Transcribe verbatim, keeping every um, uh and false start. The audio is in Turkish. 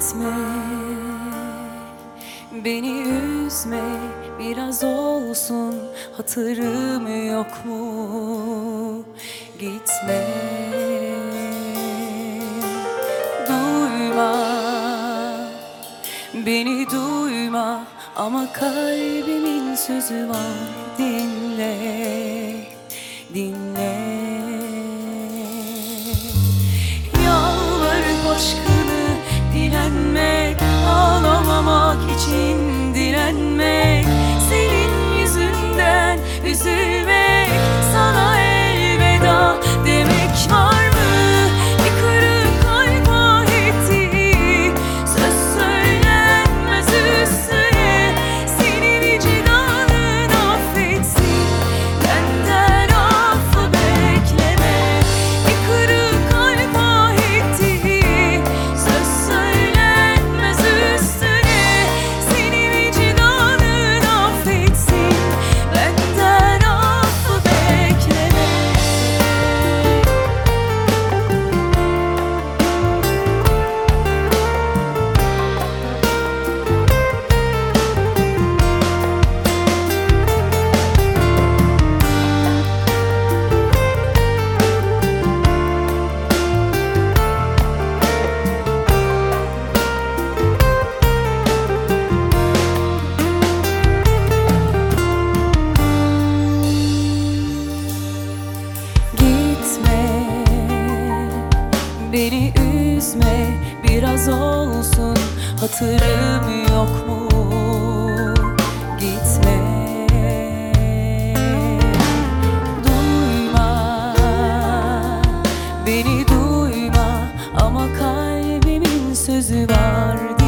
Gitme, beni üzme, biraz olsun hatırım yok mu? Gitme, duyma, beni duyma, ama kalbimin sözü var. Dinle, dinle. Yalvarıp aşkını dilenmek, ağlamamak için direnmek, senin yüzünden üzülmek, sana elveda demek var mı? Bir kırık kalp ah etti, söz söylenmez üstüne, seni vicdanın affetsin, benden affı bekleme. Bir kırık kalp ah etti, söz söylenmez üstüne, seni vicdanın affetsin, benden affı bekleme. Gitme, beni üzme, biraz olsun hatırım yok mu? Gitme, duyma, beni duyma, ama kalbimin sözü var.